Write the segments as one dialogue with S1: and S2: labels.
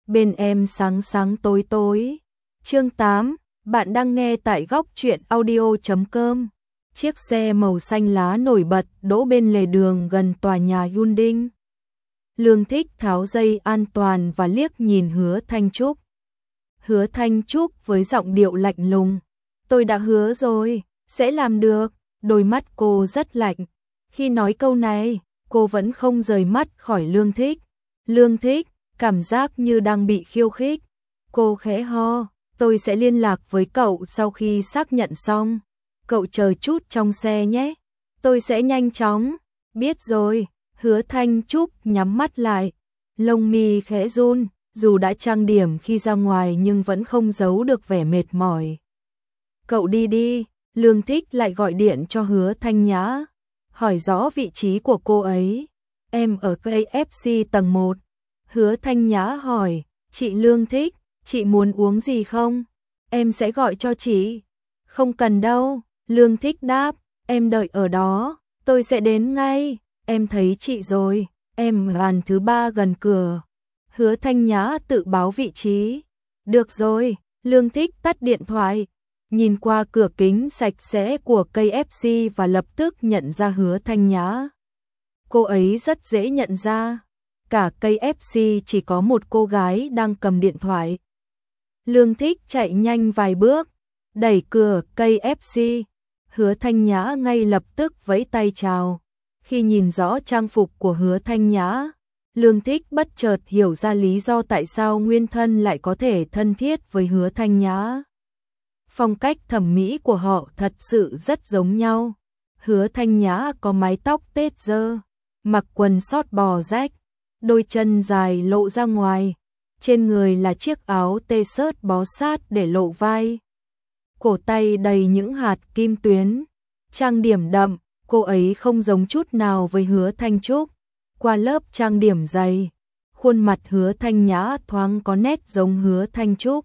S1: bên em sáng sáng tối tối. Chương 8, bạn đang nghe tại góc truyện audio.com. Chiếc xe màu xanh lá nổi bật đỗ bên lề đường gần tòa nhà Yunding. Lương Thích tháo dây an toàn và liếc nhìn Hứa Thanh Trúc. Hứa Thanh Trúc với giọng điệu lạnh lùng. Tôi đã hứa rồi, sẽ làm được. Đôi mắt cô rất lạnh. Khi nói câu này, cô vẫn không rời mắt khỏi Lương Thích. Lương Thích, cảm giác như đang bị khiêu khích. Cô khẽ ho, tôi sẽ liên lạc với cậu sau khi xác nhận xong. Cậu chờ chút trong xe nhé. Tôi sẽ nhanh chóng. Biết rồi. Hứa Thanh Trúc nhắm mắt lại. Lông mi khẽ run, dù đã trang điểm khi ra ngoài nhưng vẫn không giấu được vẻ mệt mỏi. Cậu đi đi. Lương Thích lại gọi điện cho Hứa Thanh Nhã. Hỏi rõ vị trí của cô ấy. Em ở KFC tầng 1. Hứa Thanh Nhã hỏi, chị Lương Thích, chị muốn uống gì không? Em sẽ gọi cho chị. Không cần đâu. Lương Thích đáp, em đợi ở đó, tôi sẽ đến ngay. Em thấy chị rồi, em bàn thứ 3 gần cửa. Hứa Thanh Nhã tự báo vị trí. Được rồi. Lương Thích tắt điện thoại, nhìn qua cửa kính sạch sẽ của KFC và lập tức nhận ra Hứa Thanh Nhã. Cô ấy rất dễ nhận ra. Cả KFC chỉ có một cô gái đang cầm điện thoại. Lương Thích chạy nhanh vài bước, đẩy cửa KFC. Hứa Thanh Nhã ngay lập tức vẫy tay chào. Khi nhìn rõ trang phục của Hứa Thanh Nhã, Lương Thích bất chợt hiểu ra lý do tại sao nguyên thân lại có thể thân thiết với Hứa Thanh Nhã. Phong cách thẩm mỹ của họ thật sự rất giống nhau. Hứa Thanh Nhã có mái tóc tết dơ, mặc quần sót bò rách, đôi chân dài lộ ra ngoài, trên người là chiếc áo t-shirt bó sát để lộ vai. Cổ tay đầy những hạt kim tuyến, trang điểm đậm, cô ấy không giống chút nào với Hứa Thanh Trúc. Qua lớp trang điểm dày, khuôn mặt Hứa Thanh Nhã thoáng có nét giống Hứa Thanh Trúc.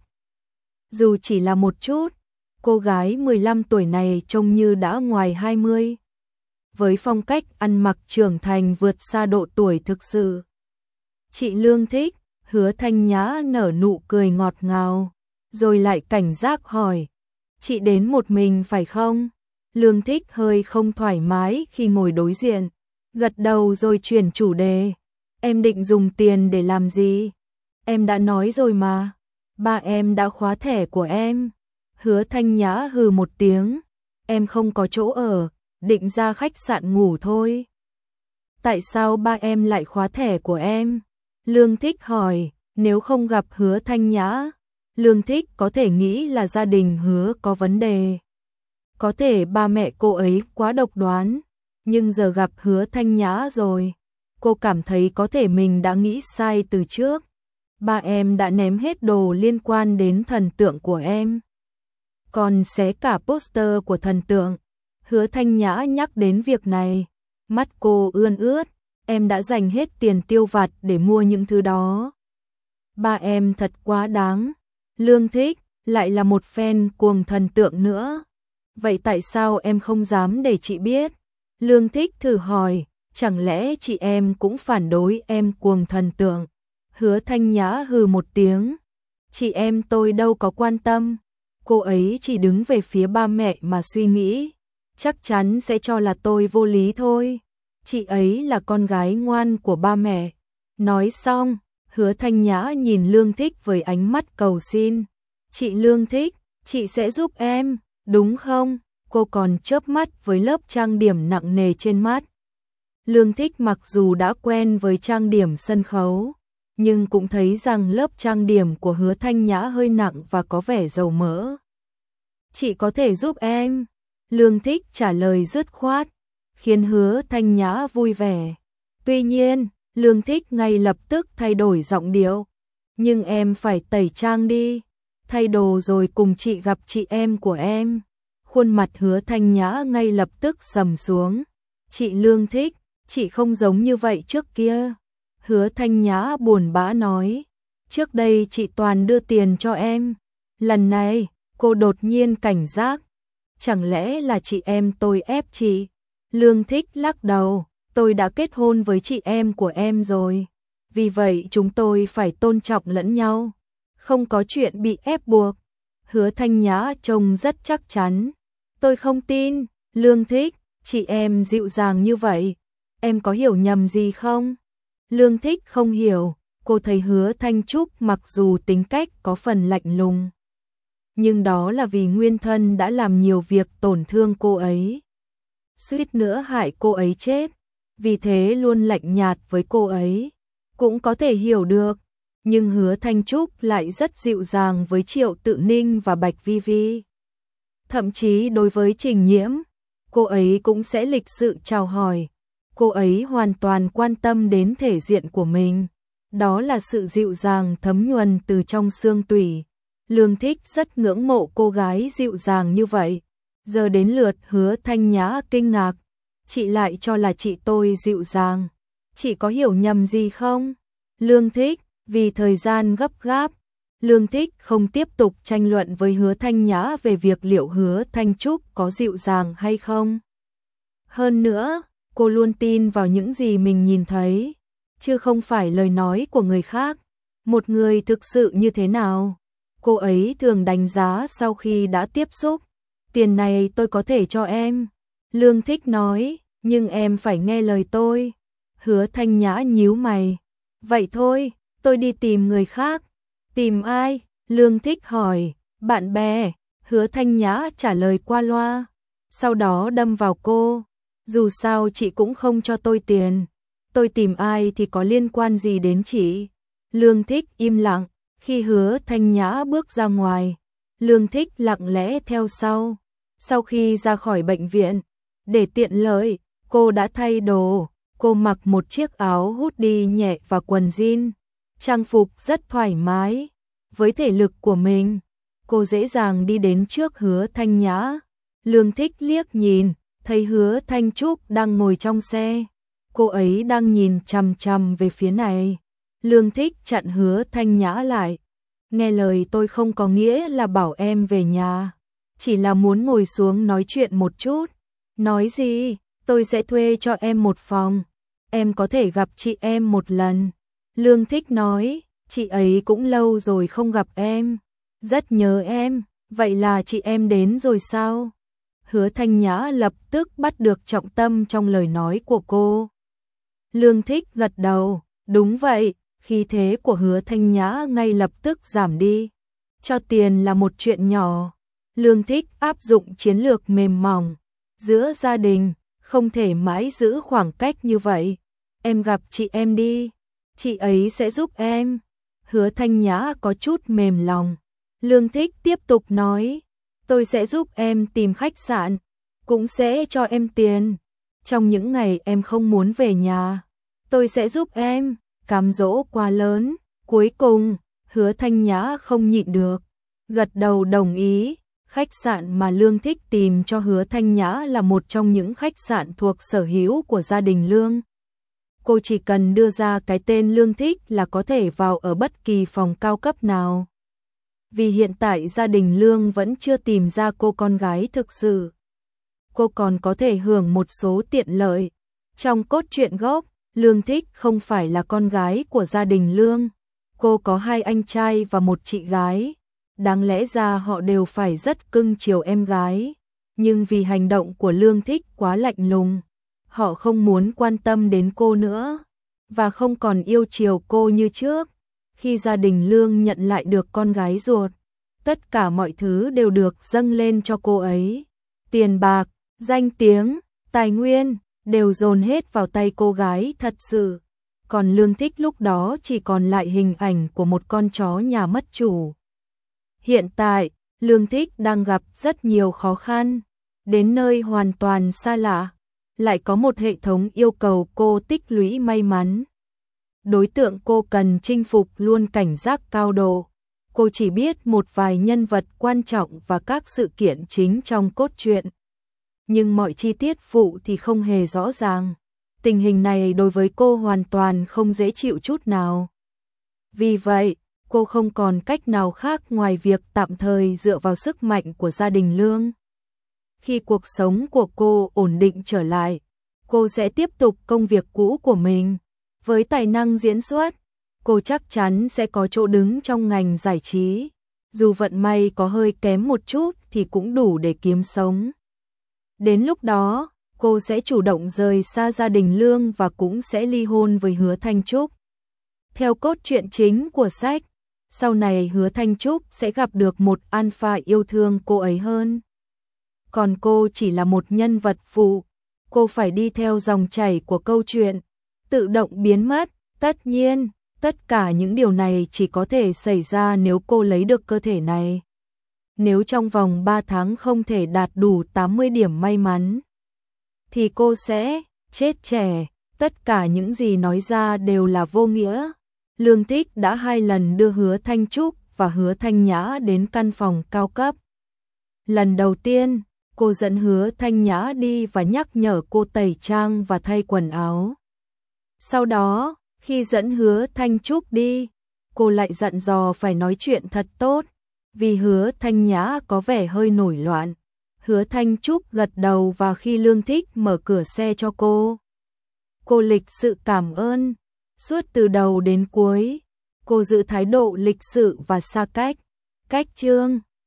S1: Dù chỉ là một chút, cô gái 15 tuổi này trông như đã ngoài 20. Với phong cách ăn mặc trưởng thành vượt xa độ tuổi thực sự. Chị Lương Thích, Hứa Thanh Nhã nở nụ cười ngọt ngào, rồi lại cảnh giác hỏi. Chị đến một mình phải không? Lương Thích hơi không thoải mái khi ngồi đối diện, gật đầu rồi chuyển chủ đề. Em định dùng tiền để làm gì? Em đã nói rồi mà, ba em đã khóa thẻ của em. Hứa Thanh Nhã hừ một tiếng, em không có chỗ ở, định ra khách sạn ngủ thôi. Tại sao ba em lại khóa thẻ của em? Lương Thích hỏi. Nếu không gặp Hứa Thanh Nhã, Lương Thích có thể nghĩ là gia đình Hứa có vấn đề. Có thể ba mẹ cô ấy quá độc đoán, nhưng giờ gặp Hứa Thanh Nhã rồi, cô cảm thấy có thể mình đã nghĩ sai từ trước. Ba em đã ném hết đồ liên quan đến thần tượng của em, còn xé cả poster của thần tượng. Hứa Thanh Nhã nhắc đến việc này, mắt cô ươn ướt. Em đã dành hết tiền tiêu vặt để mua những thứ đó. Ba em thật quá đáng. Lương Thích lại là một fan cuồng thần tượng nữa. Vậy tại sao em không dám để chị biết? Lương Thích thử hỏi, chẳng lẽ chị em cũng phản đối em cuồng thần tượng? Hứa Thanh Nhã hừ một tiếng. Chị em tôi đâu có quan tâm. Cô ấy chỉ đứng về phía ba mẹ mà suy nghĩ. Chắc chắn sẽ cho là tôi vô lý thôi. Chị ấy là con gái ngoan của ba mẹ. Nói xong, Hứa Thanh Nhã nhìn Lương Thích với ánh mắt cầu xin. Chị Lương Thích, chị sẽ giúp em, đúng không? Cô còn chớp mắt với lớp trang điểm nặng nề trên mắt. Lương Thích mặc dù đã quen với trang điểm sân khấu, nhưng cũng thấy rằng lớp trang điểm của Hứa Thanh Nhã hơi nặng và có vẻ dầu mỡ. Chị có thể giúp em. Lương Thích trả lời dứt khoát, khiến Hứa Thanh Nhã vui vẻ. Tuy nhiên, Lương Thích ngay lập tức thay đổi giọng điệu. Nhưng em phải tẩy trang đi, thay đồ rồi cùng chị gặp chị em của em. Khuôn mặt Hứa Thanh Nhã ngay lập tức sầm xuống. Chị Lương Thích, chị không giống như vậy trước kia. Hứa Thanh Nhã buồn bã nói. Trước đây chị toàn đưa tiền cho em. Lần này, cô đột nhiên cảnh giác. Chẳng lẽ là chị em tôi ép chị? Lương Thích lắc đầu. Tôi đã kết hôn với chị em của em rồi. vì vậy chúng tôi phải tôn trọng lẫn nhau, không có chuyện bị ép buộc. Hứa Thanh Nhã trông rất chắc chắn. Tôi không tin. Lương Thích, chị em dịu dàng như vậy, em có hiểu nhầm gì không? Lương Thích không hiểu, cô thấy Hứa Thanh Trúc mặc dù tính cách có phần lạnh lùng, nhưng đó là vì nguyên thân đã làm nhiều việc tổn thương cô ấy, suýt nữa hại cô ấy chết, vì thế luôn lạnh nhạt với cô ấy. Cũng có thể hiểu được, nhưng Hứa Thanh Trúc lại rất dịu dàng với Triệu Tự Ninh và Bạch Vi Vi. Thậm chí đối với Trình Nhiễm, cô ấy cũng sẽ lịch sự chào hỏi. Cô ấy hoàn toàn quan tâm đến thể diện của mình. Đó là sự dịu dàng thấm nhuần từ trong xương tủy. Lương Thích rất ngưỡng mộ cô gái dịu dàng như vậy. Giờ đến lượt Hứa Thanh Nhã kinh ngạc. Chị lại cho là chị tôi dịu dàng. Chị có hiểu nhầm gì không? Lương Thích, vì thời gian gấp gáp, Lương Thích không tiếp tục tranh luận với Hứa Thanh Nhã về việc liệu Hứa Thanh Trúc có dịu dàng hay không. Hơn nữa, cô luôn tin vào những gì mình nhìn thấy, chứ không phải lời nói của người khác. Một người thực sự như thế nào, cô ấy thường đánh giá sau khi đã tiếp xúc. Tiền này tôi có thể cho em, Lương Thích nói, nhưng em phải nghe lời tôi. Hứa Thanh Nhã nhíu mày. Vậy thôi, tôi đi tìm người khác. Tìm ai? Lương Thích hỏi. Bạn bè. Hứa Thanh Nhã trả lời qua loa. Sau đó đâm vào cô. Dù sao chị cũng không cho tôi tiền. Tôi tìm ai thì có liên quan gì đến chị? Lương Thích im lặng. Khi Hứa Thanh Nhã bước ra ngoài, Lương Thích lặng lẽ theo sau. Sau khi ra khỏi bệnh viện, để tiện lợi, cô đã thay đồ. Cô mặc một chiếc áo hoodie nhẹ và quần jean, trang phục rất thoải mái. Với thể lực của mình, cô dễ dàng đi đến trước Hứa Thanh Nhã. Lương Thích liếc nhìn, thấy Hứa Thanh Trúc đang ngồi trong xe. Cô ấy đang nhìn chằm chằm về phía này. Lương Thích chặn Hứa Thanh Nhã lại. Nghe lời tôi không có nghĩa là bảo em về nhà. Chỉ là muốn ngồi xuống nói chuyện một chút. Nói gì? Tôi sẽ thuê cho em một phòng. Em có thể gặp chị em một lần. Lương Thích nói, chị ấy cũng lâu rồi không gặp em. Rất nhớ em, vậy là chị em đến rồi sao? Hứa Thanh Nhã lập tức bắt được trọng tâm trong lời nói của cô. Lương Thích gật đầu, đúng vậy, khí thế của Hứa Thanh Nhã ngay lập tức giảm đi. Cho tiền là một chuyện nhỏ. Lương Thích áp dụng chiến lược mềm mỏng. Giữa gia đình, không thể mãi giữ khoảng cách như vậy. Em gặp chị em đi, chị ấy sẽ giúp em. Hứa Thanh Nhã có chút mềm lòng. Lương Thích tiếp tục nói, tôi sẽ giúp em tìm khách sạn, cũng sẽ cho em tiền. Trong những ngày em không muốn về nhà, tôi sẽ giúp em. Cám dỗ quá lớn. Cuối cùng, Hứa Thanh Nhã không nhịn được, gật đầu đồng ý. Khách sạn mà Lương Thích tìm cho Hứa Thanh Nhã là một trong những khách sạn thuộc sở hữu của gia đình Lương. Cô chỉ cần đưa ra cái tên Lương Thích là có thể vào ở bất kỳ phòng cao cấp nào. Vì hiện tại gia đình Lương vẫn chưa tìm ra cô con gái thực sự. Cô còn có thể hưởng một số tiện lợi. Trong cốt truyện gốc, Lương Thích không phải là con gái của gia đình Lương. Cô có 2 anh trai và 1 chị gái. Đáng lẽ ra họ đều phải rất cưng chiều em gái. Nhưng vì hành động của Lương Thích quá lạnh lùng, họ không muốn quan tâm đến cô nữa, và không còn yêu chiều cô như trước. Khi gia đình Lương nhận lại được con gái ruột, tất cả mọi thứ đều được dâng lên cho cô ấy. Tiền bạc, danh tiếng, tài nguyên, đều dồn hết vào tay cô gái thật sự. Còn Lương Thích lúc đó chỉ còn lại hình ảnh của một con chó nhà mất chủ. Hiện tại, Lương Thích đang gặp rất nhiều khó khăn. Đến nơi hoàn toàn xa lạ, lại có một hệ thống yêu cầu cô tích lũy may mắn. Đối tượng cô cần chinh phục luôn cảnh giác cao độ. Cô chỉ biết một vài nhân vật quan trọng và các sự kiện chính trong cốt truyện. Nhưng mọi chi tiết phụ thì không hề rõ ràng. Tình hình này đối với cô hoàn toàn không dễ chịu chút nào. Vì vậy, cô không còn cách nào khác ngoài việc tạm thời dựa vào sức mạnh của gia đình Lương. Khi cuộc sống của cô ổn định trở lại, cô sẽ tiếp tục công việc cũ của mình. Với tài năng diễn xuất, cô chắc chắn sẽ có chỗ đứng trong ngành giải trí. Dù vận may có hơi kém một chút thì cũng đủ để kiếm sống. Đến lúc đó, cô sẽ chủ động rời xa gia đình Lương và cũng sẽ ly hôn với Hứa Thanh Trúc. Theo cốt truyện chính của sách, sau này Hứa Thanh Trúc sẽ gặp được một alpha yêu thương cô ấy hơn. Còn cô chỉ là một nhân vật phụ, cô phải đi theo dòng chảy của câu chuyện, tự động biến mất. Tất nhiên, tất cả những điều này chỉ có thể xảy ra nếu cô lấy được cơ thể này. Nếu trong vòng 3 tháng không thể đạt đủ 80 điểm may mắn, thì cô sẽ chết trẻ. Tất cả những gì nói ra đều là vô nghĩa. Lương Thích đã 2 lần đưa Hứa Thanh Trúc và Hứa Thanh Nhã đến căn phòng cao cấp. Lần đầu tiên, cô dẫn Hứa Thanh Nhã đi và nhắc nhở cô tẩy trang và thay quần áo. Sau đó, khi dẫn Hứa Thanh Trúc đi, cô lại dặn dò phải nói chuyện thật tốt, vì Hứa Thanh Nhã có vẻ hơi nổi loạn. Hứa Thanh Trúc gật đầu và khi Lương Thích mở cửa xe cho cô lịch sự cảm ơn. Suốt từ đầu đến cuối, cô giữ thái độ lịch sự và xa cách. Cách chương